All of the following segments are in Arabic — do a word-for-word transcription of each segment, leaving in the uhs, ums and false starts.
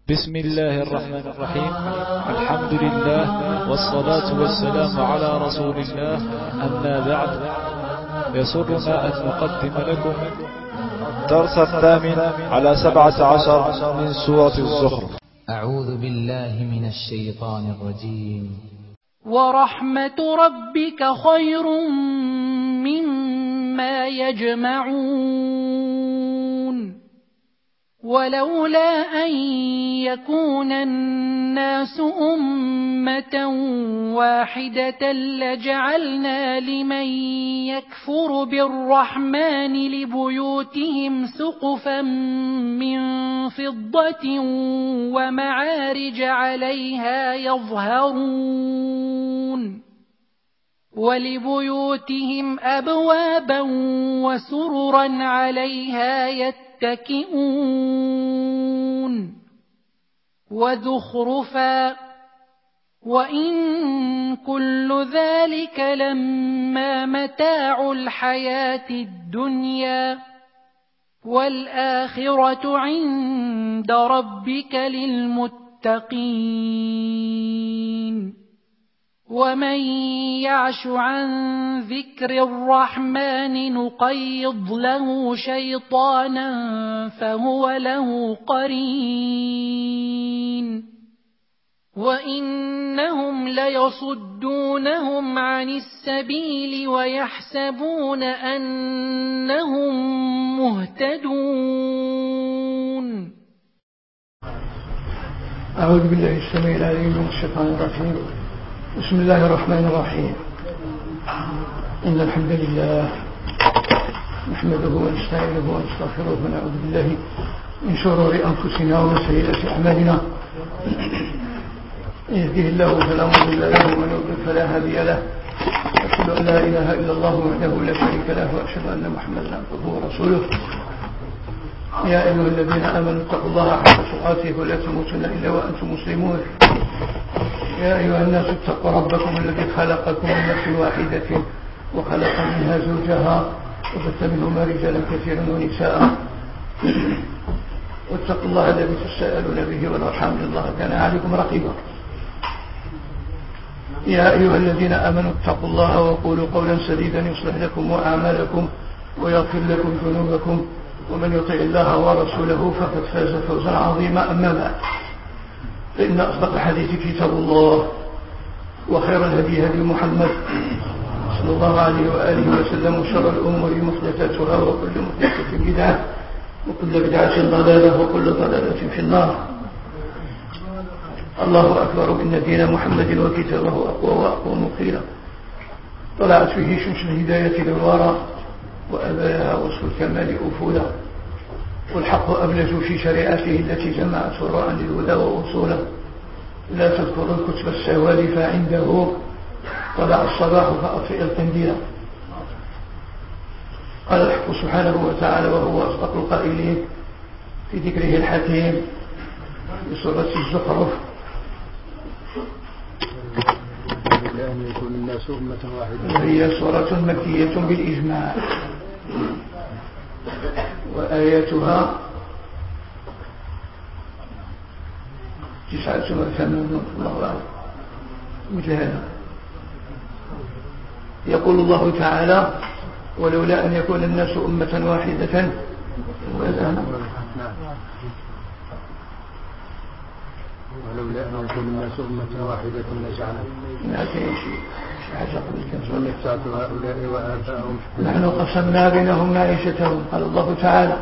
بسم الله الرحمن الرحيم. الحمد لله والصلاة والسلام على رسول الله. أما بعد، يسرنا أن نقدم لكم الدرس الثامن على سبعة عشر من سورة الزخرف. أعوذ بالله من الشيطان الرجيم. ورحمة ربك خير مما يجمعون. ولولا أن يكون الناس أمة واحدة لجعلنا لمن يكفر بالرحمن لبيوتهم سقفا من فضة ومعارج عليها يظهرون، ولبيوتهم أبوابا وسررا عليها يتكئون وزخرفا، وإن كل ذلك لما متاع الحياة الدنيا، والآخرة عند ربك للمتقين. ومن يعش عن ذكر الرحمن نقيض له شيطانا فهو له قرين، وإنهم ليصدونهم عن السبيل ويحسبون أنهم مهتدون. أعوذ بالله السميع العليم من الشيطان الرجيم. بسم الله الرحمن الرحيم. إن الحمد لله نحمده ونستعينه ونستغفره ونعوذ بالله من شرور أنفسنا ومن سيئات أعمالنا. يهده الله فلا مضل له ومن يضلل فلا هادي له. أشهد أن لا إله إلا الله وحده لا شريك له، وأشهد أن محمدا عبده ورسوله. يا أيها الذين آمنوا اتقوا الله حق تقاته ولا تموتن إلا وأنتم مسلمون. يا أيها الناس اتقوا ربكم الذي خلقكم من نفس واحدة وخلق منها زوجها وبث منهما رجالا كثيرا ونساء، واتقوا الله الذي تساءلون به والأرحام إن الله كان عليكم رقيبا. يا أيها الذين آمنوا اتقوا الله وقولوا قولا سديدا يصلح لكم أعمالكم ويغفر لكم ذنوبكم، ومن يطع الله ورسوله فقد فاز فوزا عظيما. أما بعد، فإن أصدق الحديث كتاب الله، وخير الهدي هدي محمد صلى الله عليه وآله وسلم، وشر الأمور محدثاتها وكل محدثة بدعة وكل بدعة ضلالة وكل ضلالة في النار. الله أكبر، إن دين محمد وكتابه أقوى وأقوم قيلا. طلعت فيه شمس الهداية للورى وأباها وصف الكمال أفولا، والحق أبلج في شريعته التي جمعت فروعا للهدى وأصولا. لا تذكر الكتب السوالف عنده، طلع الصباح فأطفئ القنديل. قال الحق سبحانه وتعالى وهو أصدق القائلين في ذكره الحكيم في سورة الزخرف: وهي سورة مكية بالإجماع، وآياتها تسعة وثمانون الله أعلم مثل هذا. يقول الله تعالى: ولولا أن يكون الناس أمة واحدة ولولا أن يكون الناس أمة واحدة لجعلنا هؤلاء وآباءهم نحن قسمنا بينهم معيشتهم. قال الله تعالى: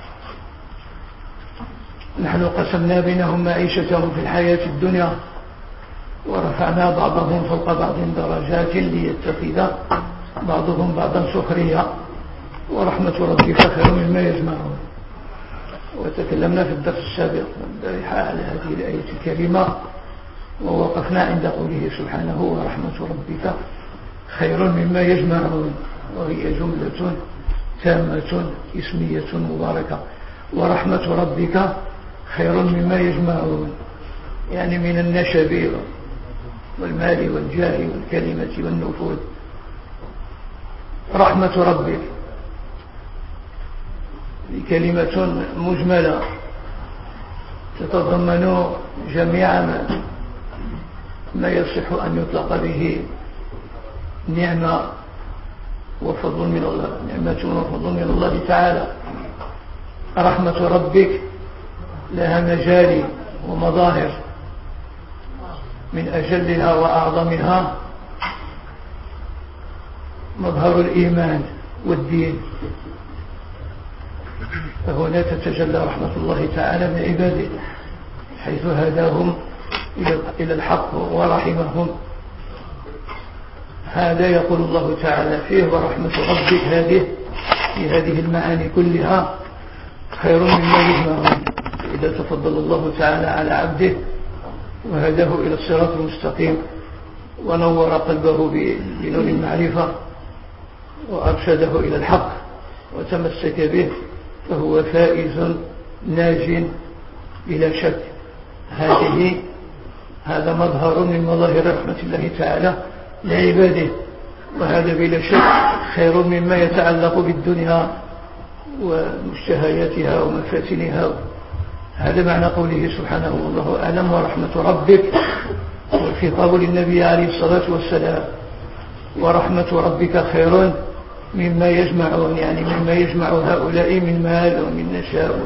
نحن قسمنا بينهم معيشتهم في الحياة الدنيا ورفعنا بعضهم فوق بعض درجات ليتخذ بعضهم بعضا سخريا ورحمة ربك خير مما يجمعون. وتكلمنا في الدرس السابق على هذه الآية الكريمة، ووقفنا عند قوله سبحانه: ورحمة ربك خير مما يجمعون، وهي جملة تامة اسمية مباركة. ورحمة ربك خير مما يجمعون، يعني من النشب والمال والجاه والكلمة والنفوذ. رحمة ربك كلمة مجملة تتضمن جميعا ما يصح أن يطلق به نعمة وفضل من الله، نعمة وفضل من الله تعالى. رحمة ربك لها مجاري ومظاهر، من أجلها وأعظمها مظهر الإيمان والدين، فهنا تتجلى رحمة الله تعالى من عباده حيث هداهم إلى الحق ورحمهم. هذا يقول الله تعالى فيه: ورحمة ربك هذه في هذه المعاني كلها خير مما يجمعون. إذا تفضل الله تعالى على عبده وهداه إلى الصراط المستقيم ونور قلبه بنور المعرفة وأرشده إلى الحق وتمسك به، فهو فائز ناج بلا شك. هذه هذا مظهر من مظاهر رحمة الله تعالى لعباده، وهذا بلا شك خير مما يتعلق بالدنيا ومشتهياتها ومفاتنها. هذا معنى قوله سبحانه والله أعلم ورحمة ربك، والخطاب للنبي عليه الصلاة والسلام. ورحمة ربك خير مما يجمعون، يعني مما يجمع هؤلاء من مال ومن نشاء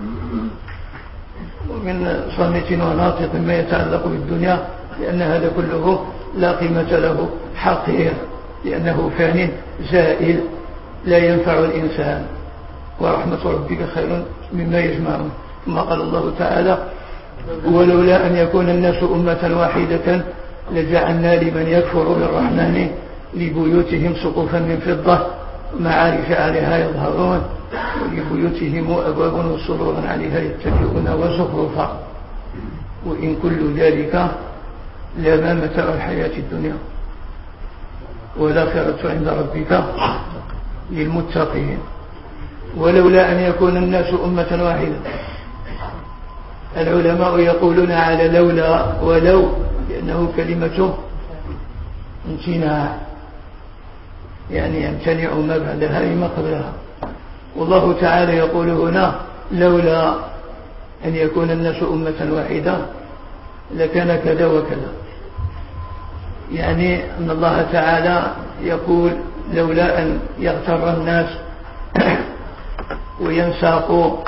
ومن صامت وناطق مما يتعلق بالدنيا، لأن هذا كله لا قيمة له، حقير، لأنه فان زائل لا ينفع الإنسان. ورحمة ربك خير مما يجمعون. ثم قال الله تعالى: ولولا أن يكون الناس أمة واحدة لجعلنا لمن يكفر بالرحمن لبيوتهم سقوفا من فضة ومعارف عليها يظهرون ولبيوتهم أبواب وسرور عليها يتكئون وزخرفا وإن كل ذلك لما متاع الحياة الدنيا والآخرة عند ربك للمتقين. ولولا أن يكون الناس أمة واحدة، العلماء يقولون على لولا ولو لأنه كلمة امتناع، يعني يمتنع ما بعدها لما قبلها. والله تعالى يقول هنا: لولا أن يكون الناس أمة واحدة لكان كذا وكذا، يعني أن الله تعالى يقول: لولا أن يغتر الناس وينساقوا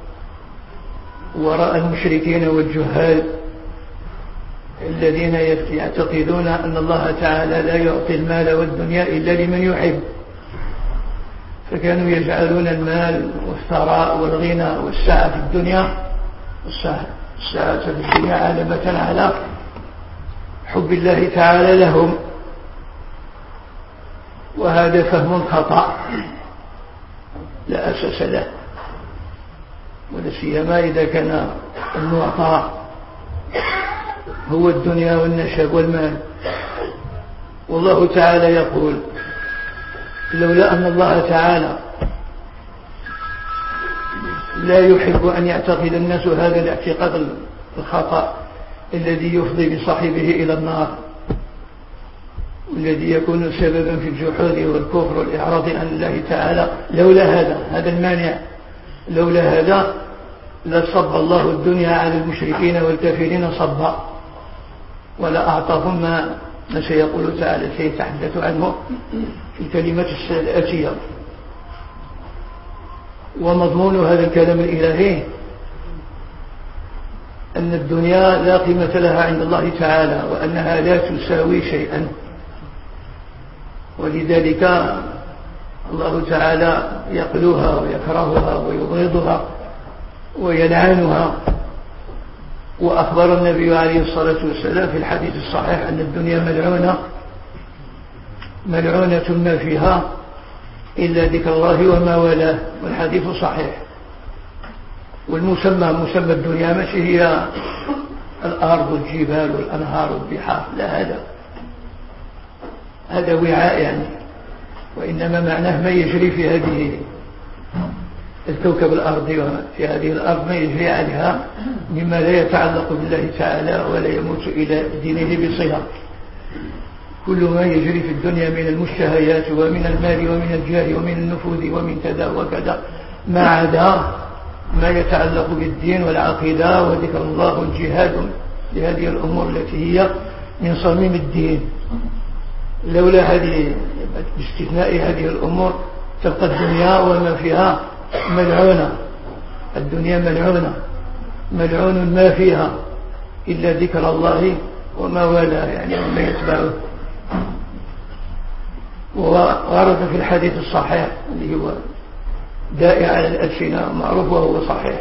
وراء المشركين والجهال الذين يعتقدون أن الله تعالى لا يعطي المال والدنيا إلا لمن يحب، فكانوا يجعلون المال والثراء والغنى والسعة في الدنيا السعة في الدنيا علامة على حب الله تعالى لهم، وهذا فهم خطأ لا أساس له، ولا سيما إذا كان المعطى هو الدنيا والنشب والمال. والله تعالى يقول: لولا أن الله تعالى لا يحب أن يعتقد الناس هذا الاعتقاد الخطأ الذي يفضي بصاحبه إلى النار، والذي يكون سببا في الجحود والكفر والإعراض عن الله تعالى. لولا هذا هذا المانع، لولا هذا لصب الله الدنيا على المشركين والكافرين صبا، ولا أعطاهم ما ما سيقول تعالى سيتحدث عنه في الكلمة الآتية. ومضمون هذا الكلام الإلهي أن الدنيا لا قيمة لها عند الله تعالى، وأنها لا تساوي شيئا، ولذلك الله تعالى يقلوها ويكرهها ويبغضها ويلعنها. وأخبر النبي عليه الصلاة والسلام في الحديث الصحيح أن الدنيا ملعونة ملعونة ما فيها إلا ذكر الله وما والاه، والحديث صحيح. والمسمى مسمى الدنيا ماشي هي الأرض والجبال والأنهار والبحار، لا، هذا هذا وعاء يعني، وإنما معناه ما يجري في هذه الكوكب الأرض وفي هذه الأرض ما يجري عليها مما لا يتعلق بالله تعالى ولا يموت إلى دينه بصلة. كل ما يجري في الدنيا من المشتهيات ومن المال ومن الجاه ومن النفوذ ومن كذا وكذا ما عدا ما يتعلق بالدين والعقيدة وذكر الله والجهاد لهذه الأمور التي هي من صميم الدين. لولا هذه باستثناء هذه الأمور تبقى الدنيا وما فيها ملعونة. الدنيا ملعونة ملعون ما فيها إلا ذكر الله وما والاه يعني وما يتبعه. وورد في الحديث الصحيح اللي هو دائع على الألسنة معروف وهو صحيح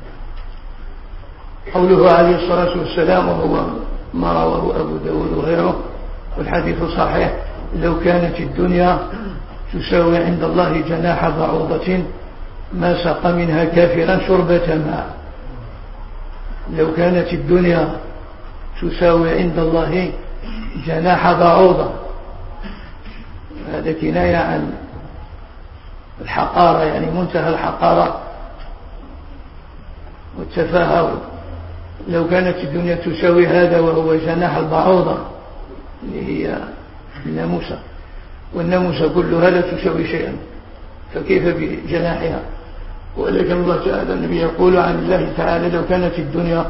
قوله عليه الصلاة والسلام وهو ما رواه أبو داود وغيره والحديث صحيح: لو كانت الدنيا تساوي عند الله جناح بعوضة ما سقى منها كافرا شربة ماء. لو كانت الدنيا تساوي عند الله جناح بعوضة، هذا كناية عن الحقارة يعني منتهى الحقارة والتفاهة. لو كانت الدنيا تساوي هذا وهو جناح البعوضة اللي هي الناموسة، والناموسة كلها لا تساوي شيئا فكيف بجناحها؟ ولكن الله تعالى النبي يقول عن الله تعالى: لو كانت الدنيا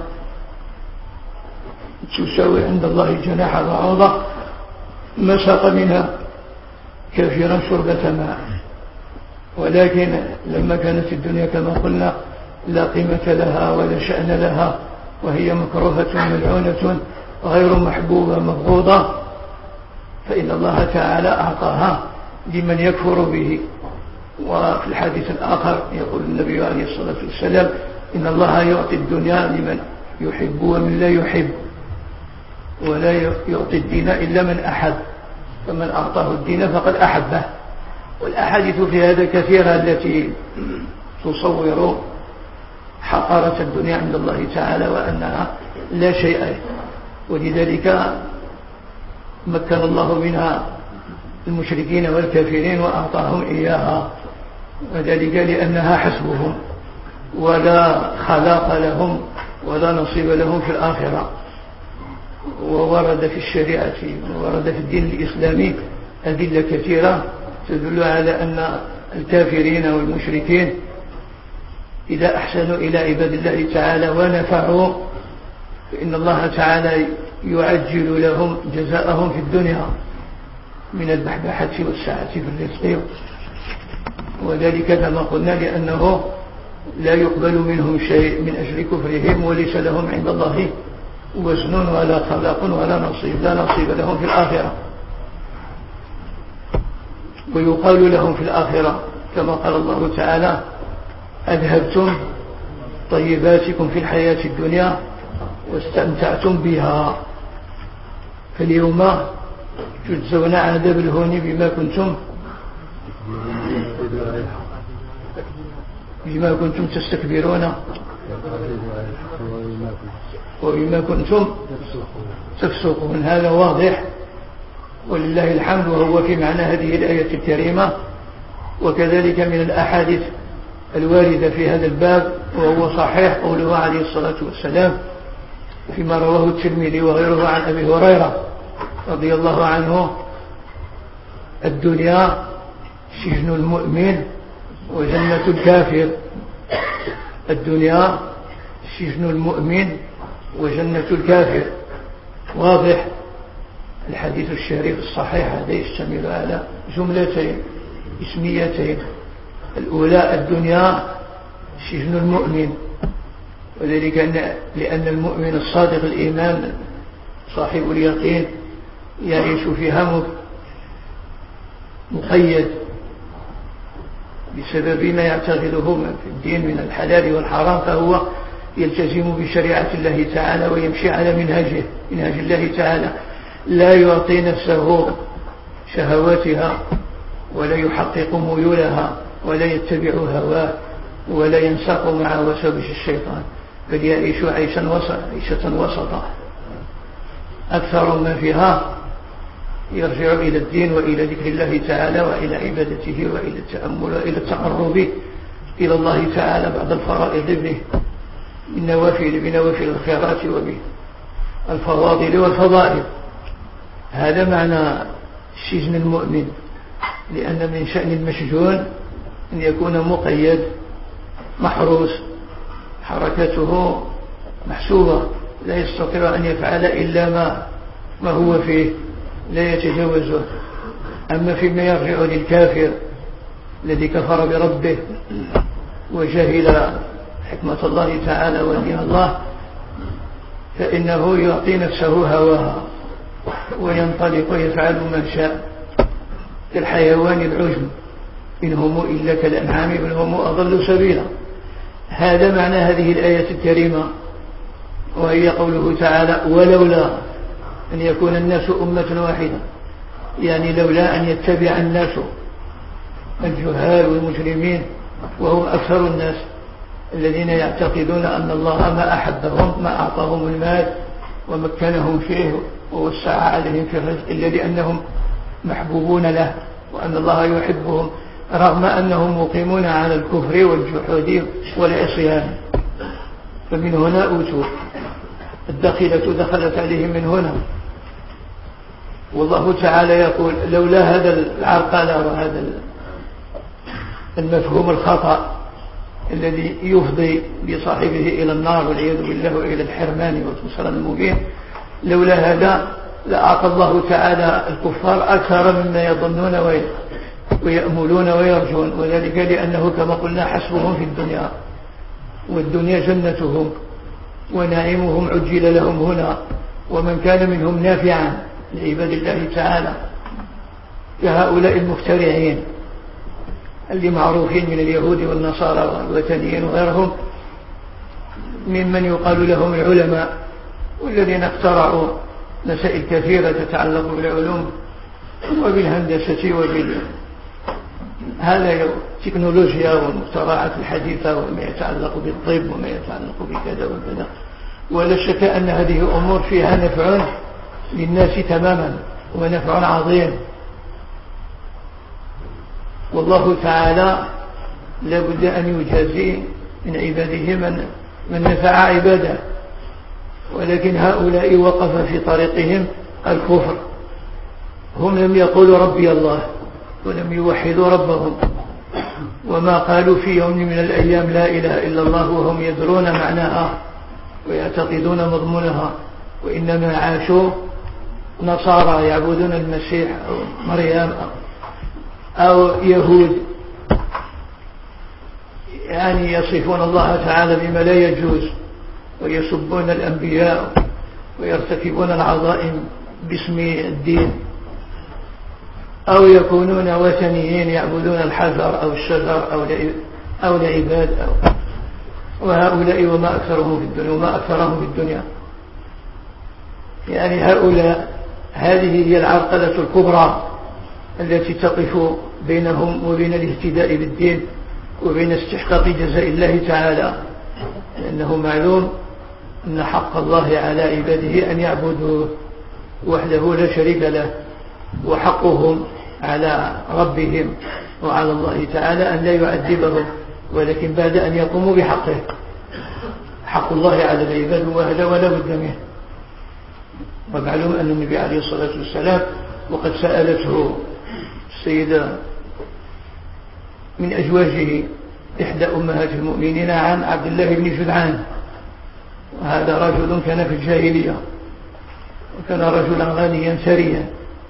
تساوي عند الله جناح بعوضة ما ساق منها كافرا شربة ماء. ولكن لما كانت الدنيا كما قلنا لا قيمة لها ولا شأن لها وهي مكروهة ملعونة غير محبوبة مبغوضة، فإن الله تعالى أعطاها لمن يكفر به. وفي الحديث الآخر يقول النبي عليه الصلاة والسلام: إن الله يعطي الدنيا لمن يحب ومن لا يحب، ولا يعطي الدين إلا من أحب، فمن أعطاه الدين فقد أحبه. والأحاديث في هذا كثيرة التي تصور حقارة الدنيا عند الله تعالى وأنها لا شيء، ولذلك مكن الله منها المشركين والكافرين وأعطاهم إياها، وذلك لأنها حسبهم ولا خلاق لهم ولا نصيب لهم في الآخرة. وورد في الشريعة وورد في الدين الإسلامي أدلة كثيرة تدل على أن الكافرين والمشركين إذا أحسنوا إلى عباد الله تعالى ونفعوا فإن الله تعالى يعجل لهم جزاءهم في الدنيا من البحبحة والسعة في الرزق، وذلك كما قلنا لأنه لا يقبل منهم شيء من أجل كفرهم، وليس لهم عند الله وزن ولا خلاق ولا نصيب، لا نصيب لهم في الآخرة. ويقال لهم في الآخرة كما قال الله تعالى: أذهبتم طيباتكم في الحياة الدنيا واستمتعتم بها، فاليوم تجزون عذاب الهون بما كنتم بما كنتم تستكبرون وبما كنتم تفسقون. هذا واضح ولله الحمد، وهو في معنى هذه الآية الكريمة. وكذلك من الأحاديث الواردة في هذا الباب وهو صحيح قوله عليه الصلاة والسلام فيما رواه الترمذي وغيره عن أبي هريرة رضي الله عنه: الدنيا سجن المؤمن وجنة الكافر. الدنيا سجن المؤمن وجنة الكافر. واضح. الحديث الشريف الصحيح هذا يشتمل على جملتين اسميتين: الأولى الدنيا سجن المؤمن، وذلك لأن المؤمن الصادق الإيمان صاحب اليقين يعيش فيها مقيد بسبب ما يعتقده في الدين من الحلال والحرام، فهو يلتزم بشريعة الله تعالى ويمشي على منهجه منهج الله تعالى، لا يعطي نفسه شهواتها ولا يحقق ميولها ولا يتبع هواه ولا ينساق مع وسوس الشيطان، بل يعيش عيشا وسطا عيشة وسطا أكثر ما فيها يرجع إلى الدين وإلى ذكر الله تعالى وإلى عبادته وإلى التأمل وإلى التقرب إلى الله تعالى بعد الفرائض به بالنوافل بنوافل الخيرات وبالفواضل والفضائل. هذا معنى سجن المؤمن، لأن من شأن المسجون أن يكون مقيد محروس حركته محسوبة، لا يستطيع أن يفعل إلا ما ما هو فيه، لا يتجاوزه. أما فيما يرجع للكافر الذي كفر بربه وجهل حكمة الله تعالى ودين الله، فإنه يعطي نفسه هواها وينطلق ويفعل ما شاء كالحيوان العجم، إن هم إلا كالأنعام بل هم أضل سبيلا. هذا معنى هذه الآية الكريمة، وهي قوله تعالى ولولا أن يكون الناس أمة واحدة، يعني لولا أن يتبع الناس الجهال والمجرمين وهم أكثر الناس الذين يعتقدون أن الله ما أحبهم ما أعطاهم المال ومكنهم فيه ووسع عليهم في الرزق إلا لأنهم محبوبون له وأن الله يحبهم، رغم أنهم مقيمون على الكفر والجحود والعصيان. فمن هنا أوتوا الدخيلة دخلت عليهم من هنا. والله تعالى يقول لولا هذا العرقلة وهذا المفهوم الخطأ الذي يفضي بصاحبه إلى النار والعياذ بالله وإلى الحرمان والخسران المبين، لولا هذا لأعطى الله تعالى الكفار أكثر مما يظنون ويأملون ويرجون، وذلك لأنه كما قلنا حسبهم في الدنيا، والدنيا جنتهم ونعيمهم عجل لهم هنا. ومن كان منهم نافعا لعباد الله تعالى كهؤلاء المخترعين اللي معروفين من اليهود والنصارى والوثنيين وغيرهم ممن يقال لهم العلماء، والذين اخترعوا مسائل كثيرة تتعلق بالعلوم وبالهندسة وبال هذا التكنولوجيا والمخترعات الحديثة وما يتعلق بالطب وما يتعلق بكذا وكذا. ولا شك أن هذه أمور فيها نفع للناس تماما ونفع عظيم، والله تعالى لابد أن يجازي من عباده من, من نفع عباده، ولكن هؤلاء وقف في طريقهم الكفر. هم لم يقولوا ربي الله ولم يوحدوا ربهم، وما قالوا في يوم من الأيام لا إله إلا الله وهم يدرون معناها ويعتقدون مضمونها، وإنما عاشوا نصارى يعبدون المسيح أو مريم أو يهود، يعني يصفون الله تعالى بما لا يجوز ويسبون الأنبياء ويرتكبون العظائم باسم الدين، أو يكونون وثنيين يعبدون الحجر أو الشجر أو العباد أو وهؤلاء وما أكثرهم في الدنيا وما أكثرهم في الدنيا. يعني هؤلاء هذه هي العرقلة الكبرى التي تقف بينهم وبين الاهتداء بالدين وبين استحقاق جزاء الله تعالى، لأنه معلوم أن حق الله على عباده أن يعبدوه وحده لا شريك له، وحقهم على ربهم وعلى الله تعالى أن لا يعذبهم، ولكن بعد أن يقوموا بحقه. حق الله على العباد وهذا ولا بد منه. ومعلوم أن النبي عليه الصلاة والسلام وقد سألته السيدة من أزواجه إحدى أمهات المؤمنين عن عبد الله بن جدعان، وهذا رجل كان في الجاهلية وكان رجلا غنيا ثريا،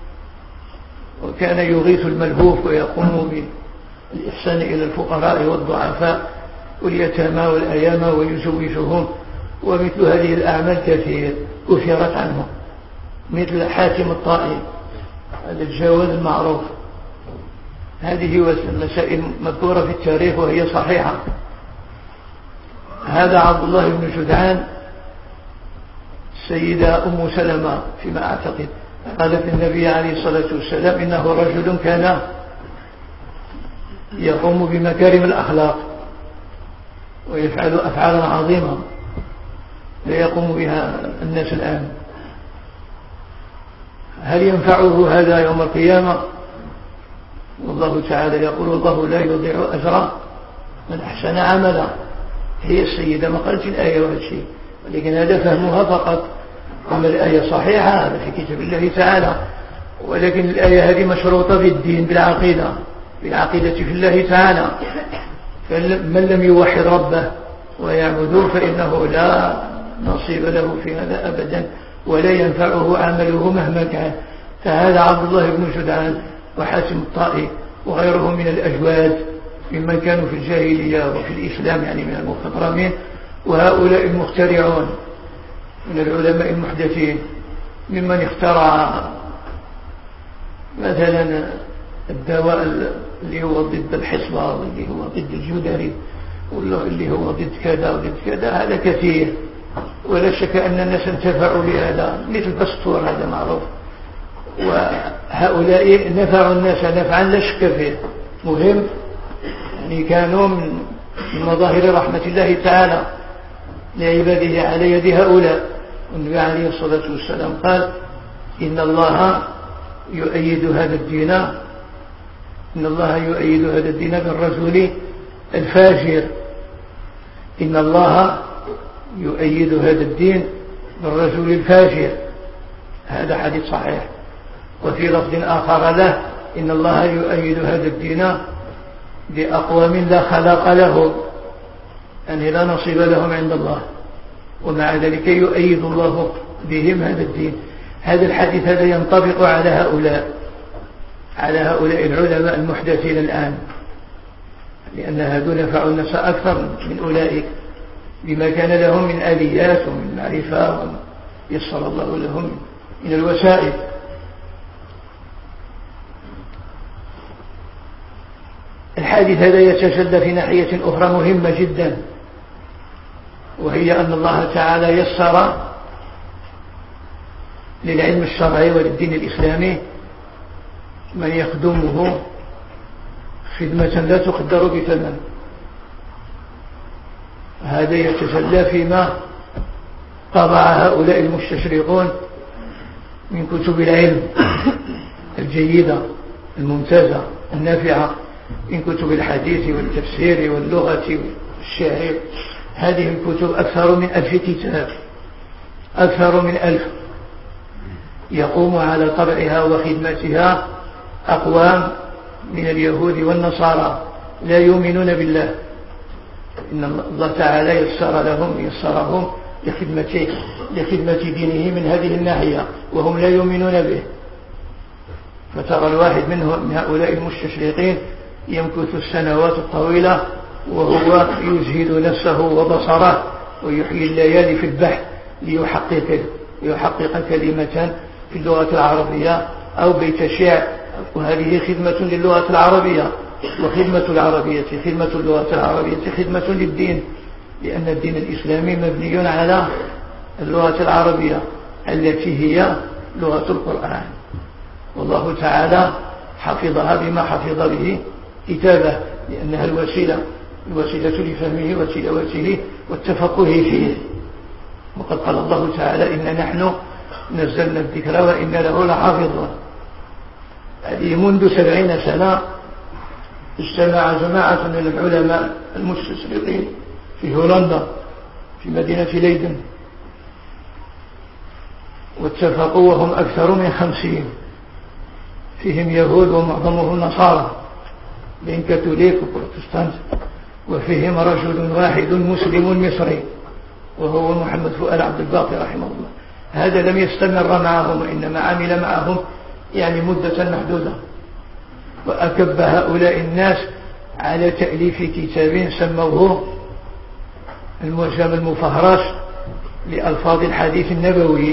وكان يغيث الملهوف ويقوم بالإحسان إلى الفقراء والضعفاء واليتامى والأيامى ويزوجهم، ومثل هذه الأعمال كثير كثرت عنه، مثل حاتم الطائي هذا الجواد المعروف. هذه مسائل مذكورة في التاريخ وهي صحيحة. هذا عبد الله بن جدعان السيدة أم سلمة فيما أعتقد قالت النبي عليه الصلاة والسلام إنه رجل كان يقوم بمكارم الأخلاق ويفعل أفعالا عظيمة لا يقوم بها الناس الآن. هل ينفعه هذا يوم القيامة؟ والله تعالى يقول والله لا يضيع أجر من أحسن عملا. هي السيدة ما قالت الآية وهذا الشيء، ولكن هذا فهمها فقط. أما الآية صحيحة هذا في كتاب الله تعالى، ولكن الآية هذه مشروطة بالدين بالعقيدة بالعقيدة في الله تعالى. فمن لم يوحد ربه ويعبدوه فإنه لا نصيب له في هذا أبدا ولا ينفعه عمله مهما كان. فهذا عبد الله بن جدعان وحاتم الطائي وغيره من الأجواد ممن كانوا في الجاهلية وفي الإسلام يعني من المخضرمين، وهؤلاء المخترعون من العلماء المحدثين ممن اخترع مثلا الدواء اللي هو ضد الحصبة واللي هو ضد الجدري واللي هو ضد كذا وضد كذا، هذا كثير ولا شك أن الناس انتفعوا بهذا، مثل بسطور هذا معروف، وهؤلاء نفعوا الناس نفعا لا شك فيه مهم، يعني كانوا من مظاهر رحمة الله تعالى لعباده على يد هؤلاء. والنبي عليه الصلاة والسلام قال إن الله يؤيد هذا الدين إن الله يؤيد هذا الدين بالرجل الفاجر إن الله يؤيد هذا الدين بالرجل الفاجر. هذا حديث صحيح. وفي لفظ آخر له إن الله يؤيد هذا الدين بأقوام لا خلاق لهم، يعني لا نصيب لهم عند الله، ومع ذلك يؤيد الله بهم هذا الدين. هذا الحديث هذا ينطبق على هؤلاء على هؤلاء العلماء المحدثين الآن، لأن هذول نفعوا الناس أكثر من أولئك بما كان لهم من آليات ومن معرفة يسر الله لهم من الوسائل. الحديث هذا يتجلى في ناحية أخرى مهمة جدا، وهي أن الله تعالى يسر للعلم الشرعي وللدين الإسلامي من يخدمه خدمة لا تقدر بثمن. هذا يتجلى فيما طبع هؤلاء المستشرقون من كتب العلم الجيدة الممتازة النافعة، من كتب الحديث والتفسير واللغة والشعر. هذه الكتب أكثر من ألف كتاب، أكثر من ألف، يقوم على طبعها وخدمتها أقوام من اليهود والنصارى لا يؤمنون بالله، إن الله تعالى يسر لهم يسرهم لخدمته لخدمة دينه من هذه الناحية وهم لا يؤمنون به. فترى الواحد منهم من هؤلاء المستشرقين يمكث السنوات الطويلة وهو يجهد نفسه وبصره ويحيي الليالي في البحث ليحقق ليحقق كلمة في اللغة العربية أو بيت شعر، وهذه خدمة للغة العربية، وخدمة العربية خدمة اللغة العربية خدمة للدين، لأن الدين الإسلامي مبني على اللغة العربية التي هي لغة القرآن، والله تعالى حفظها بما حفظ به كتابه، لأنها الوسيلة الوسيلة لفهمه وتلاوته والتفقه فيه. وقد قال الله تعالى إن نحن نزلنا الذكر وإن له لحافظون. هذه منذ سبعين سنة اجتمع جماعة من العلماء المستشرقين في هولندا في مدينة ليدن، واتفقوا وهم أكثر من خمسين، فيهم يهود ومعظمهم نصارى بين كاثوليك وبروتستانت، وفيهم رجل واحد مسلم مصري وهو محمد فؤاد عبد الباقي رحمه الله. هذا لم يستمر معهم وإنما عمل معهم يعني مدة محدودة، وأكب هؤلاء الناس على تأليف كتاب سموه المعجم المفهرس لألفاظ الحديث النبوي.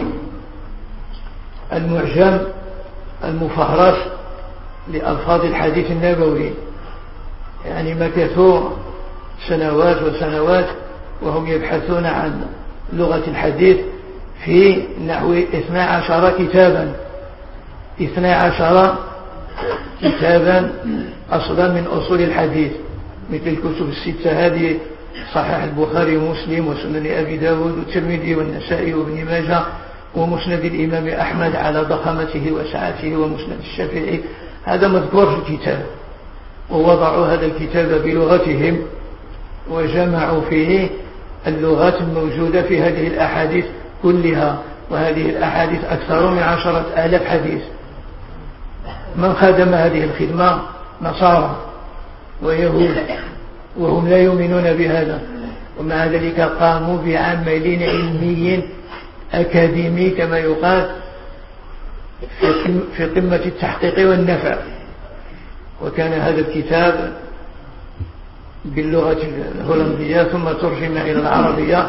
المعجم المفهرس لألفاظ الحديث النبوي، يعني مكثوا سنوات وسنوات وهم يبحثون عن لغة الحديث في نحو اثني عشر كتابا اثني عشر كتابا أصلا من أصول الحديث، مثل الكتب الستة هذه صحيح البخاري ومسلم وسنن أبي داود والترمذي والنسائي وابن ماجه ومسند الإمام أحمد على ضخامته وسعته ومسند الشافعي. هذا مذكور في الكتاب، ووضعوا هذا الكتاب بلغتهم وجمعوا فيه اللغات الموجودة في هذه الأحاديث كلها، وهذه الأحاديث أكثر من عشرة آلاف حديث. من خدم هذه الخدمة نصارى ويهود وهم لا يؤمنون بهذا، ومع ذلك قاموا بعمل علمي أكاديمي كما يقال في قمة التحقيق والنفع. وكان هذا الكتاب باللغة الهولندية ثم ترجم إلى العربية،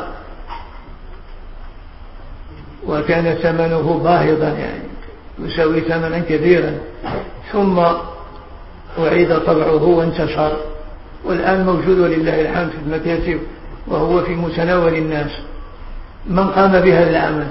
وكان ثمنه باهظا يعني يساوي ثمنا كبيرا، ثم أعيد طبعه وانتشر، والآن موجود ولله الحمد في المكاتب وهو في متناول الناس. من قام بهذا العمل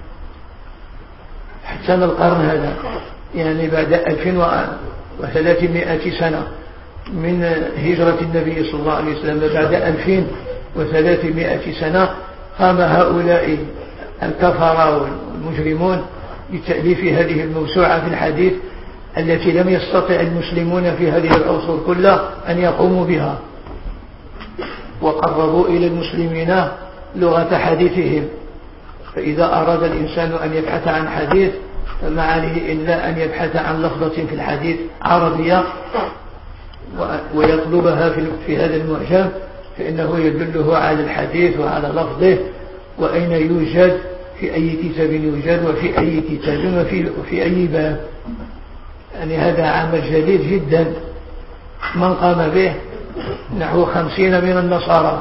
حتى القرن هذا، يعني بعد ألفين وثلاثمائة سنة من هجرة النبي صلى الله عليه وسلم، بعد ألفين وثلاثمائة سنة قام هؤلاء الكفرة والمجرمون بتأليف هذه الموسوعة في الحديث التي لم يستطع المسلمون في هذه العصور كلها أن يقوموا بها، وقربوا إلى المسلمين لغة حديثهم. فإذا أراد الإنسان أن يبحث عن حديث فما عليه إلا أن يبحث عن لفظة في الحديث عربية ويطلبها في هذا المعجم، فإنه يدله على الحديث وعلى لفظه وأين يوجد، في أي كتاب يوجد، وفي أي كتاب وفي, وفي أي باب. يعني هذا عمل جديد جدا من قام به نحو خمسين من النصارى،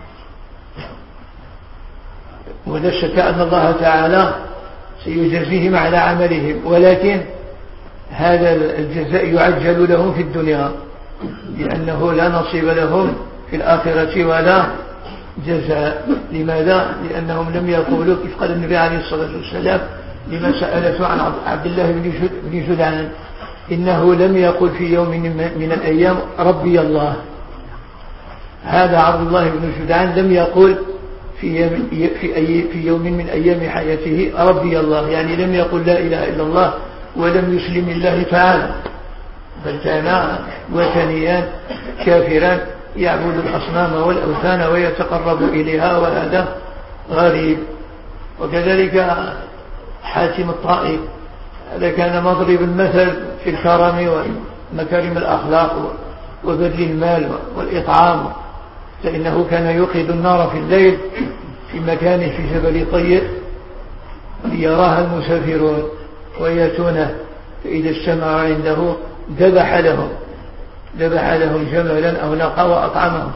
ولا شك أن الله تعالى سيجزيهم على عملهم، ولكن هذا الجزاء يعجل لهم في الدنيا، لأنه لا نصيب لهم في الآخرة ولا جزاء. لماذا؟ لأنهم لم يقولوا كيف قال النبي عليه الصلاة والسلام لما سألته عن عبد الله بن جدعان، إنه لم يقل في يوم من الأيام ربي الله. هذا عبد الله بن جدعان لم يقل في في أي في يوم من أيام حياته ربي الله، يعني لم يقل لا إله إلا الله ولم يسلم الله تعالى، بل كان وثنيا كافرا يعبد الأصنام والأوثان ويتقرب إليها، وهذا غريب. وكذلك حاتم الطائي، هذا كان مضرب المثل في الكرم ومكارم الأخلاق وبذل المال والإطعام، فإنه كان يوقد النار في الليل في مكانه في جبل طير ليراها المسافرون ويأتونه، فإذا اجتمعوا عنده ذبح لهم ذبح لهم جملا أو ناقة وأطعمهم.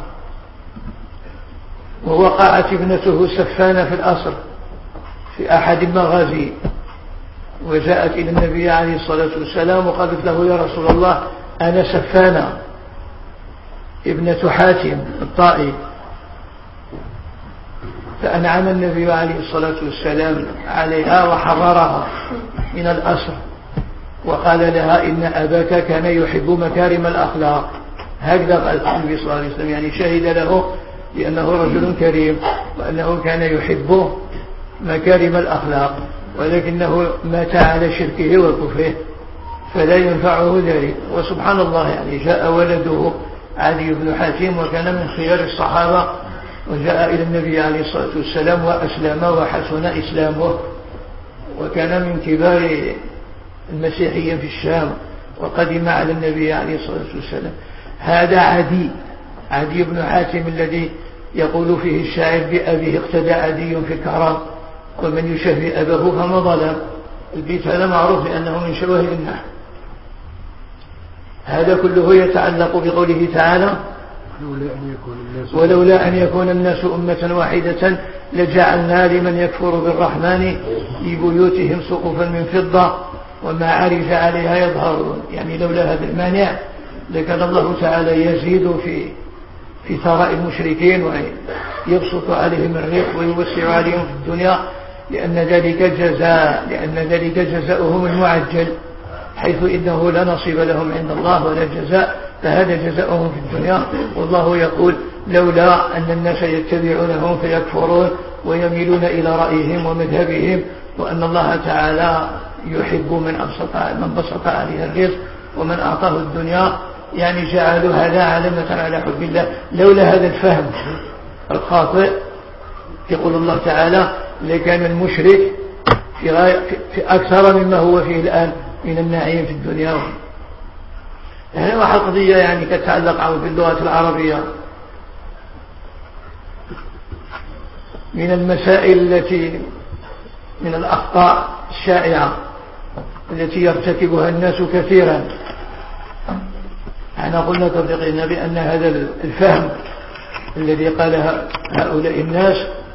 ووقعت ابنته سفانة في الأسر في أحد المغازي، وجاءت إلى النبي عليه الصلاة والسلام وقالت له يا رسول الله أنا سفانة ابنة حاتم الطائي. فأنعم النبي عليه الصلاة والسلام عليها وحررها من الأسر، وقال لها إن أباك كان يحب مكارم الأخلاق. هكذا قال النبي صلى الله عليه وسلم، يعني شهد له لأنه رجل كريم وأنه كان يحب مكارم الأخلاق، ولكنه مات على شركه وكفره فلا ينفعه ذلك. وسبحان الله، يعني جاء ولده علي بن حاتم وكان من خيار الصحابة، وجاء إلى النبي عليه الصلاة والسلام وأسلم وحسن إسلامه، وكان من كبار المسيحيين في الشام، وقدم على النبي عليه الصلاة والسلام. هذا عدي عدي بن حاتم الذي يقول فيه الشاعر بأبيه اقتدى عدي في الكرم ومن يشبه أباه فما ظلم. البيت هذا معروف لأنه من شواهد النحو. هذا كله يتعلق بقوله تعالى ولولا أن يكون الناس أمة واحدة لجعلنا لمن يكفر بالرحمن لبيوتهم سقفا من فضة ومعارج عليها يظهرون. يعني لولا هذا المانع لكان الله تعالى يزيد في في ثراء المشركين ويبسط عليهم الرزق ويوسع عليهم في الدنيا، لأن ذلك جزاء لأن ذلك جزاؤهم المعجل، حيث إنه لا نصيب لهم عند الله ولا جزاء، فهذا جزاؤهم في الدنيا. والله يقول لولا أن الناس يتبعونهم فيكفرون ويميلون إلى رأيهم ومذهبهم، وأن الله تعالى يحب من أبسط من بسط عليه الرزق ومن أعطاه الدنيا، يعني جعلوا هذا علامة على حب الله. لولا هذا الفهم الخاطئ يقول الله تعالى لكان المشرك في, غاية في أكثر مما هو فيه الآن من النعيم في الدنيا. هذه واحد قضية يعني تتعلق باللغة العربية. من المسائل التي من الأخطاء الشائعة التي يرتكبها الناس كثيرا. احنا قلنا تفرقنا بأن هذا الفهم الذي قاله هؤلاء الناس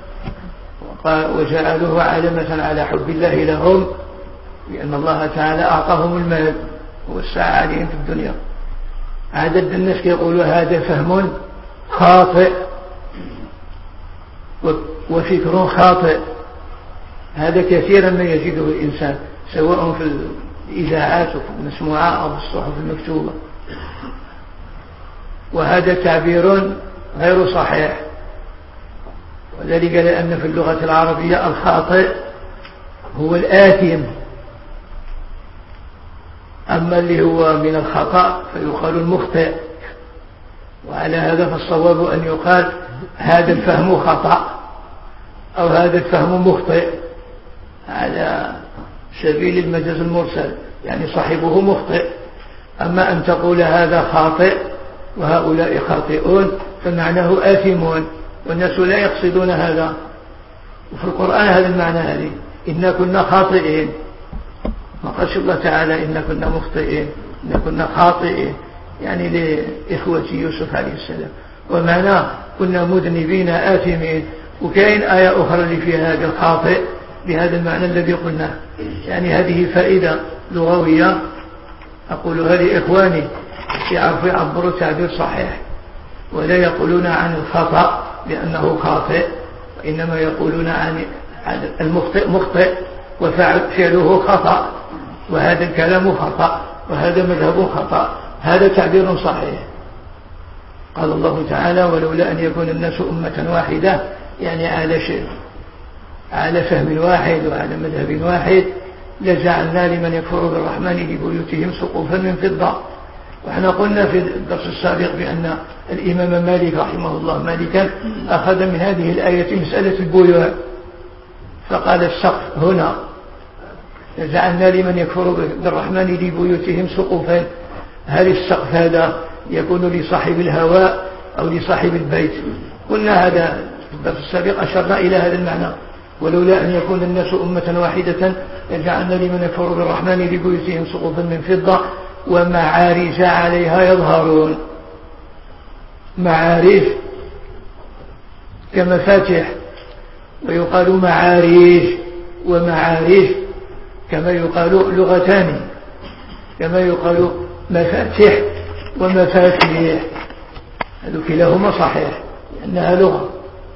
وجعلوه علامة على حب الله لهم، لأن الله تعالى أعطاهم المال ووسع عليهم في الدنيا. عدد الناس يقول هذا فهم خاطئ وفكر خاطئ. هذا كثيرا ما يجده الإنسان سواء في الإذاعات المسموعة أو في الصحف المكتوبة، وهذا تعبير غير صحيح، وذلك لأن في اللغة العربية الخاطئ هو الآثم، أما اللي هو من الخطأ فيقال المخطئ. وعلى هذا فالصواب أن يقال هذا الفهم خطأ أو هذا الفهم مخطئ على سبيل المجاز المرسل، يعني صاحبه مخطئ. أما أن تقول هذا خاطئ وهؤلاء خاطئون فمعناه آثمون، والناس لا يقصدون هذا. وفي القرآن هذا المعنى هذه إنا كنا خاطئين، ما قالش الله تعالى إنا كنا مخطئين، إنا كنا خاطئين يعني لإخوة يوسف عليه السلام، ومعناه كنا مذنبين آثمين. وكاين آية أخرى اللي فيها هذا الخاطئ بهذا المعنى الذي قلناه. يعني هذه فائدة لغوية أقولها لإخواني يعرفوا يعبروا تعبير صحيح، ولا يقولون عن الخطأ بأنه خاطئ، وإنما يقولون عن المخطئ مخطئ وفعله خطأ، وهذا الكلام خطأ وهذا مذهب خطأ. هذا تعبير صحيح. قال الله تعالى ولولا أن يكون الناس أمة واحدة، يعني على شيء على فهم واحد وعلى مذهب واحد لجعلنا لمن يكفر بالرحمن لبيوتهم سقوفا من فضة. وإحنا قلنا في الدرس السابق بأن الإمام مالك رحمه الله مالكا أخذ من هذه الآية مسألة البيوع، فقال السقف هنا جعلنا لمن يكفر بالرحمن لبيوتهم سقوفا. هل السقف هذا يكون لصاحب الهواء أو لصاحب البيت؟ قلنا هذا في الدرس السابق أشرنا إلى هذا المعنى ولولا أن يكون الناس أمة واحدة جعلنا لمن يكفر بالرحمن لبيوتهم سقوفا من فضة ومعارج عليها يظهرون. معارج كمفاتح، ويقال معارج ومعارج كما يقال لغتان، كما يقال مفاتح ومفاتيح، هذا كلاهما صحيح لأنها لغة.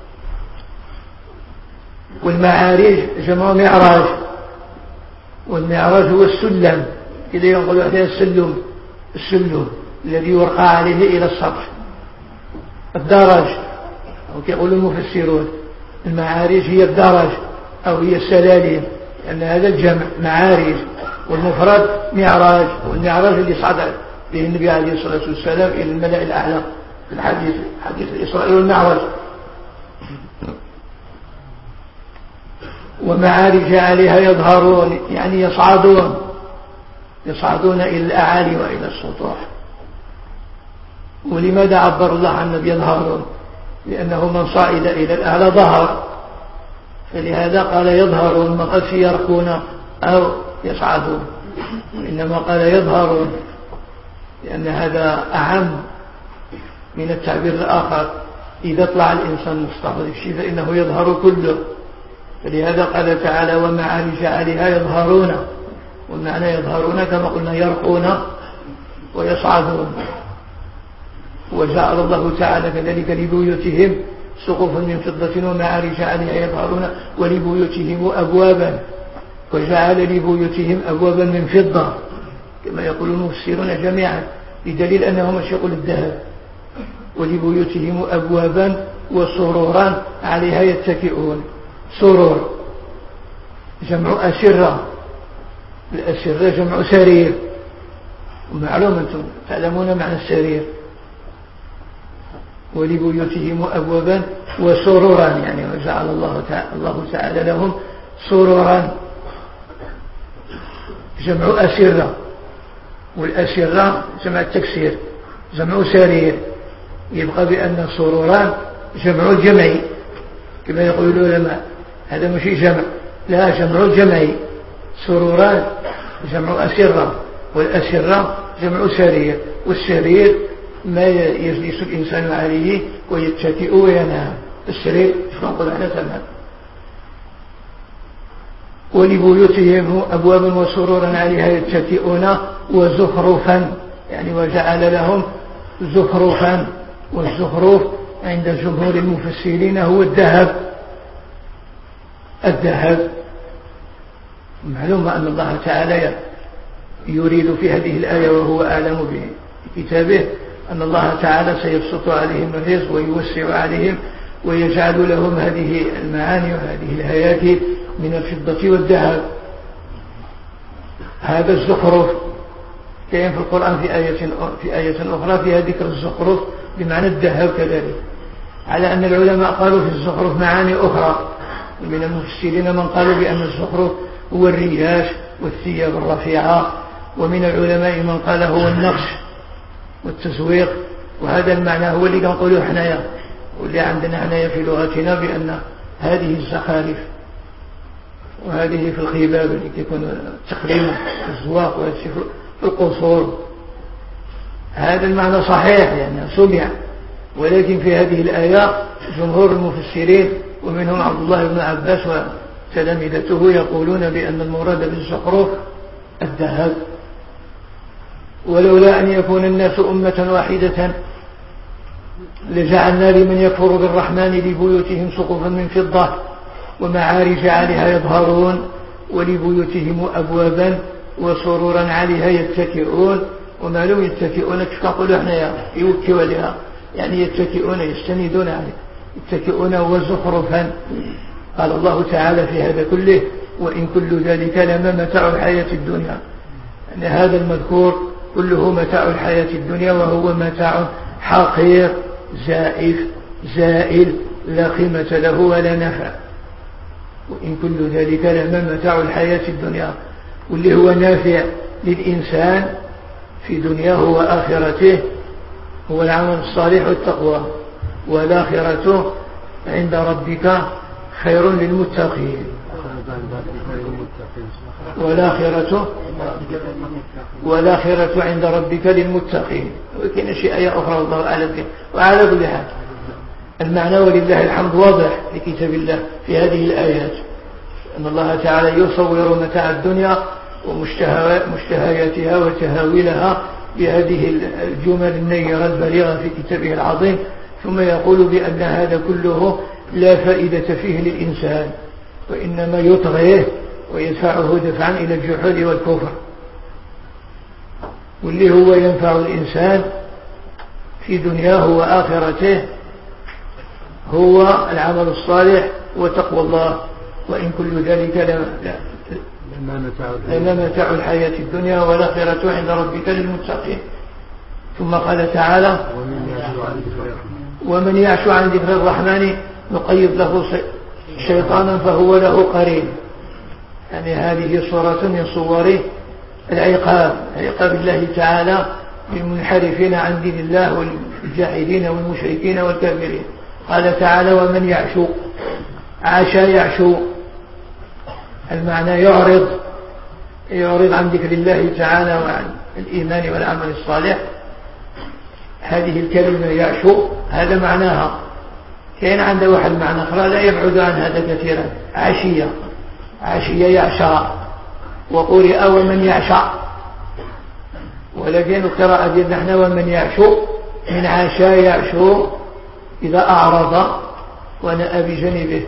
والمعارج جمع معراج، والمعراج هو السلم، كذا يقول عليه السلم، السلم الذي يرقى عليه إلى السطح. الدرج أو كيقول المفسرون المعارج هي الدرج أو هي السلالم، لأن هذا الجمع معارج، والمفرد معراج، والمعراج اللي صعد به النبي عليه الصلاة والسلام إلى الملأ الأعلى في الحديث حديث الإسراء والمعراج. ومعارج عليها يظهرون يعني يصعدون يصعدون إلى الأعالي وإلى السطوح. ولماذا عبر الله عن يظهرون؟ لأنه من صعد إلى الأعلى ظهر، فلهذا قال يظهرون، ما قالش يرقون أو يصعدون، وإنما قال يظهرون، لأن هذا أعم من التعبير الآخر. إذا طلع الإنسان مستحضر الشيء فإنه يظهر كله، فلهذا قال تعالى ومعارج عليها يظهرون، والمعنى يظهرون كما قلنا يرقون ويصعدون. وجعل الله تعالى كذلك لبيوتهم سقوفا من فضة ومعارج عليها يظهرون ولبيوتهم أبوابا، وجعل لبيوتهم أبوابا من فضة كما يقول المفسرون جميعا، بدليل أنهم مشيقوا للذهب. ولبيوتهم أبوابا وسرورا عليها يتكئون. سرور جمع أسرة، الأسرة جمع سرير، ومعلوم أنتم تعلمون معنى السرير. ولبيوتهم أبوابا وسرورا يعني وجعل الله تعالى, الله تعالى لهم سرورا جمع أسرة، والأسرة جمع التكسير جمع سرير، يبقى بأن سرورا جمع الجمع كما يقول العلماء. هذا مش جمع، لا، جمع جمعي. سروران جمع أسرة، والأسرة جمع سرير، والسرير ما يجلس الإنسان عليه ويتكئ وينام. السرير نقول احنا تمام. ولبيوتهم أبوابا وسرورا عليها يتكئون وزخرفا، يعني وجعل لهم زخرفا. والزخرف عند جمهور المفسرين هو الذهب. الذهب معلوم أن الله تعالى يريد في هذه الآية، وهو أعلم بكتابه، أن الله تعالى سيبسط عليهم الرزق ويوسع عليهم ويجعل لهم هذه المعاني وهذه الهياكل من الفضة والذهب. هذا الزخرف كان في القرآن في آية في آية أخرى فيها ذكر الزخرف بمعنى الذهب كذلك، على أن العلماء قالوا في الزخرف معاني أخرى. من المفسرين من قالوا بأن الزخرف هو الرياش والثياب الرفيعة، ومن العلماء من قال هو النقش والتزويق. وهذا المعنى هو اللي نقوله حنايا، واللي عندنا حنايا في لغتنا، بأن هذه الزخارف وهذه في الخباب اللي يكون التقريم في الزواق وفي القصور. هذا المعنى صحيح يعني سمع، ولكن في هذه الآية جمهور المفسرين ومنهم عبد الله بن عباس وتلامذته يقولون بأن المراد بالزخرف الذهب. ولولا أن يكون الناس أمة واحدة لجعلنا لمن يكفر بالرحمن لبيوتهم سقفا من فضة ومعارج عليها يظهرون ولبيوتهم أبوابا وسرورا عليها يتكئون. وما لم يتكئون كفقلوا احنا يوكوا لها، يعني يتكئون يستندون عليه، يتكئون وزخرفا. قال الله تعالى في هذا كله: وإن كل ذلك لما متاع الحياة الدنيا. يعني هذا المذكور كله متاع الحياة الدنيا، وهو متاع حقير زائف زائل لا قيمة له ولا نفع. وإن كل ذلك لما متاع الحياة الدنيا، واللي هو نافع للإنسان في دنياه وآخرته هو العمل الصالح والتقوى، والآخرة عند ربك خير للمتقين. والآخرة والآخرة عند ربك للمتقين. وكان شيء آية أخرى والله أعلم. وعلى كل حال المعنى ولله الحمد واضح في كتاب الله في هذه الآيات، أن الله تعالى يصور متاع الدنيا ومشتهياتها وتهاويلها بهذه الجمل النيرة البليغة في كتابه العظيم، ثم يقول بأن هذا كله لا فائدة فيه للإنسان، وإنما يطغيه ويدفعه دفعا إلى الجحود والكفر. واللي هو ينفع الإنسان في دنياه وآخرته هو العمل الصالح وتقوى الله. وإن كل ذلك لما متاع الحياة الدنيا والآخرة عند ربك للمتقين. ثم قال تعالى: ومن يعش عن ذكر الرحمن نقيض له شيطانا فهو له قرين. يعني هذه صورة من صور العقاب، عقاب الله تعالى للمنحرفين عن دين الله والجاحدين والمشركين والكافرين. قال تعالى: ومن يعشو. عاشا يعشو، المعنى يعرض يعرض عن ذكر الله تعالى وعن الإيمان والعمل الصالح. هذه الكلمة يعشو هذا معناها. كان عنده واحد معنى آخر لا يبعد عن هذا كثيرا: عشية عشية يعشى، وقرئ ومن يعشى. ولكن القراءة ديالنا نحن ومن يعشو من عشا يعشو إذا أعرض ونأى بجانبه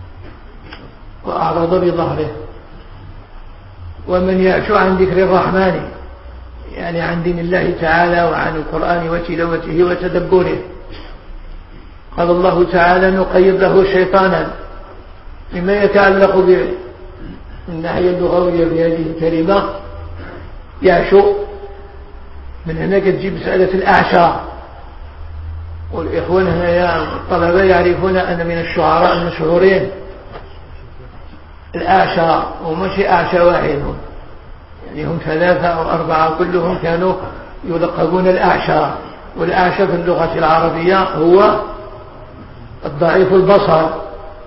وأعرض بظهره. ومن يعشو عن ذكر الرحمن يعني عن دين الله تعالى وعن القرآن وتلاوته وتدبره. قال الله تعالى: نقيض له شيطانا. مما يتعلق من الناحية اللغوية في هذه الكلمة يعشو، من هناك تجيب مسألة الأعشى. والإخوان هنا يا الطلبة يعرفون أن من الشعراء المشهورين الأعشى، ومشي أعشى واحد، يعني هم ثلاثة أو أربعة كلهم كانوا يلقبون الأعشى. والأعشى في اللغة العربية هو الضعيف البصر،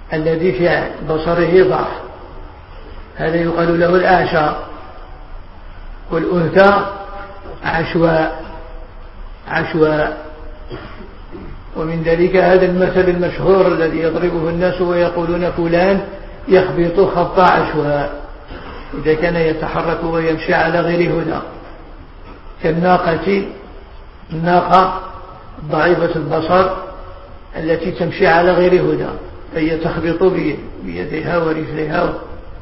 الذي في بصره ضعف، هذا يقال له الأعشى. والأنثى عشواء عشواء. ومن ذلك هذا المثل المشهور الذي يضربه الناس ويقولون فلان يخبط خبط عشواء، إذا كان يتحرك ويمشي على غير هدى، كالناقة، الناقة ضعيفة البصر التي تمشي على غير هدى، فهي تخبط بيديها ورجليها.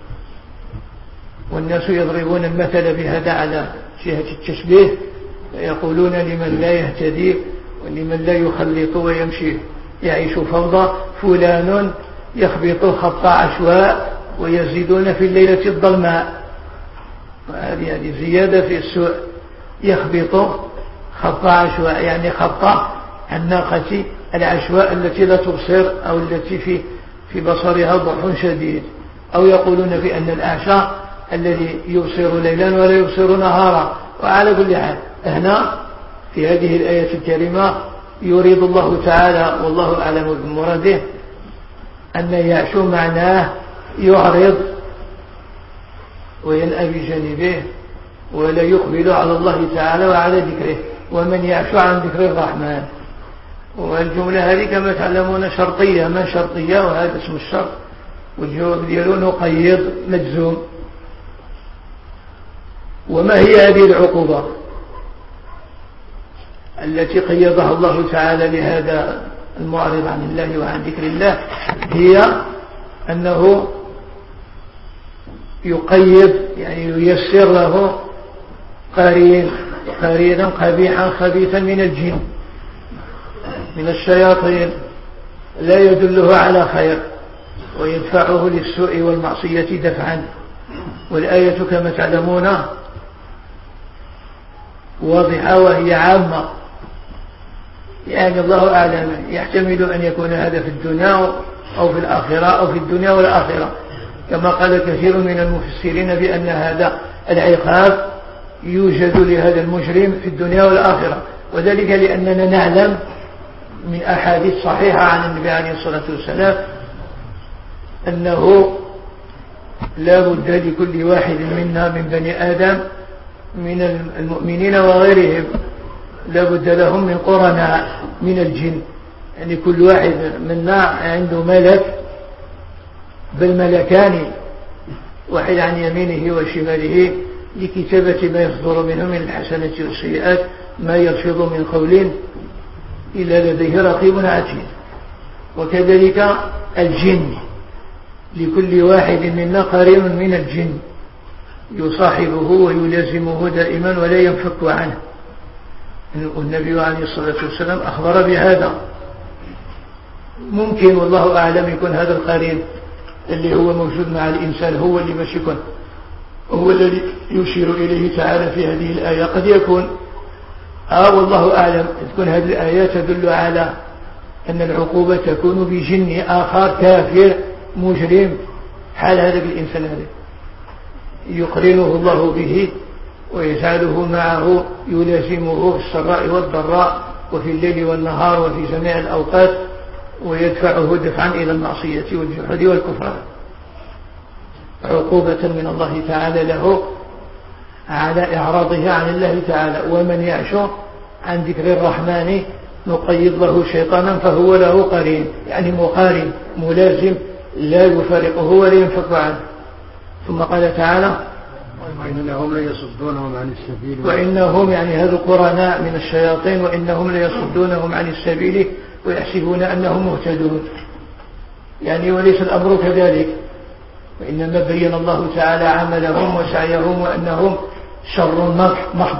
والناس يضربون المثل بهذا على جهة التشبيه، ويقولون لمن لا يهتدي ولمن لا يخلط ويمشي يعيش فوضى فلان يخبط خبط عشواء ويزيدون في الليلة الظلماء. وهذه هذه زيادة في السوء، يخبط خبط عشواء يعني خبط الناقة العشواء التي لا تبصر أو التي في في بصرها ضعف شديد. أو يقولون بأن الأعشى الذي يبصر ليلا ولا يبصر نهارا. وعلى كل حال هنا في هذه الآية الكريمة يريد الله تعالى والله أعلم بمراده أن يعشو معناه يعرض وينأى بجانبه ولا يقبل على الله تعالى وعلى ذكره. ومن يعشو عن ذكر الرحمن، والجملة هذه كما تعلمون شرطية، ما شرطية وهذا اسم الشرط، والجواب ديالو قيد مجزوم. وما هي هذه العقوبة التي قيضها الله تعالى لهذا المعرض عن الله وعن ذكر الله؟ هي أنه يقيد يعني ييسر له قرين قرينا قبيحا خبيثا من الجن من الشياطين لا يدله على خير ويدفعه للسوء والمعصية دفعا. والآية كما تعلمون واضحة وهي عامة، يعني الله أعلم يحتمل أن يكون هذا في الدنيا أو في الآخرة أو في الدنيا والآخرة، كما قال كثير من المفسرين بأن هذا العقاب يوجد لهذا المجرم في الدنيا والآخرة. وذلك لأننا نعلم من أحاديث صحيحة عن النبي عليه الصلاة والسلام أنه لا بد لكل واحد منا من بني آدم من المؤمنين وغيرهم لا بد لهم من قرناء من الجن، يعني كل واحد منا عنده ملك بل ملكان، واحد عن يمينه وشماله لكتابة ما يصدر منه من الحسنات والسيئات، ما يرفض من قول إلا لديه رقيب عتيد. وكذلك الجن لكل واحد منا قرين من الجن يصاحبه ويلازمه دائما ولا ينفك عنه. النبي عليه الصلاة والسلام أخبر بهذا. ممكن والله أعلم يكون هذا القرين اللي هو موجود مع الإنسان هو اللي مش يكون هو الذي يشير إليه تعالى في هذه الآية. قد يكون آه والله أعلم تكون هذه الآية تدل على أن العقوبة تكون بجن آخر كافر مجرم حال هذا الإنسان هذا يقرنه الله به ويجعله معه يلازمه في السراء والضراء وفي الليل والنهار وفي جميع الأوقات ويدفعه دفعا إلى المعصية والجحود والكفر، عقوبة من الله تعالى له على إعراضه عن الله تعالى. ومن يعش عن ذكر الرحمن نقيض له شيطانا فهو له قرين، يعني مقارن ملازم لا يفارقه ولا ينفك عنه. ثم قال تعالى وإنهم ليصدونهم عن السبيل وإنهم يعني هذا قرناء من الشياطين وإنهم ليصدونهم عن السبيل ويحسبون أنهم مهتدون، يعني وليس الأمر كذلك، وإنما بين الله تعالى عملهم وسعيهم وأنهم شر محض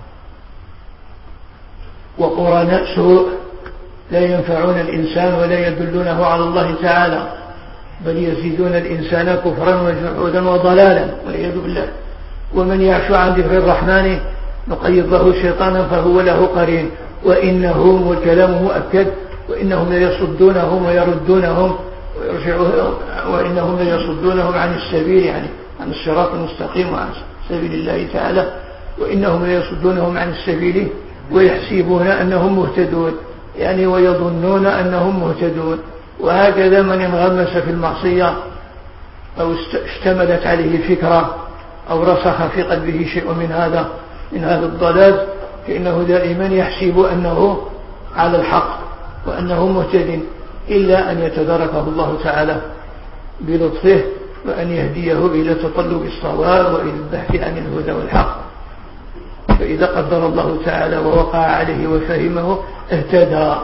وقرناء سوء لا ينفعون الإنسان ولا يدلونه على الله تعالى بل يزيدون الإنسان كفرا وجحودا وضلالا والعياذ بالله. ومن يعش عن ذكر الرحمن نقيض له شيطانا فهو له قرين. وإنهم والكلام مؤكد وإنهم ليصدونهم ويردونهم ويرجعون وإنهم ليصدونهم عن السبيل يعني عن الصراط المستقيم وعن سبيل الله تعالى. وإنهم ليصدونهم عن السبيل ويحسبون أنهم مهتدون، يعني ويظنون أنهم مهتدون. وهكذا من انغمس في المعصية أو اشتملت عليه فكرة أو رسخ في قلبه شيء من هذا من هذا الضلال، فإنه دائما يحسب أنه على الحق وأنه مهتد، إلا أن يتداركه الله تعالى بلطفه وأن يهديه إلى تطلب الصواب وإلى البحث عن الهدى والحق. فإذا قدر الله تعالى ووقع عليه وفهمه اهتدى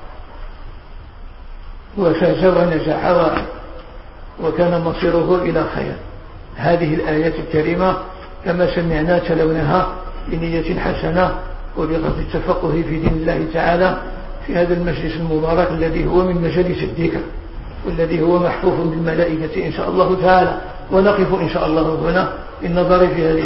وفاز ونجح وكان مصيره إلى خير. هذه الآيات الكريمة كما سمعنا تلونها بنية حسنة وبغرض التفقه في دين الله تعالى في هذا المجلس المبارك الذي هو من مجالس الذكر والذي هو محفوف بالملائكة إن شاء الله تعالى. ونقف إن شاء الله هنا للنظر في هذه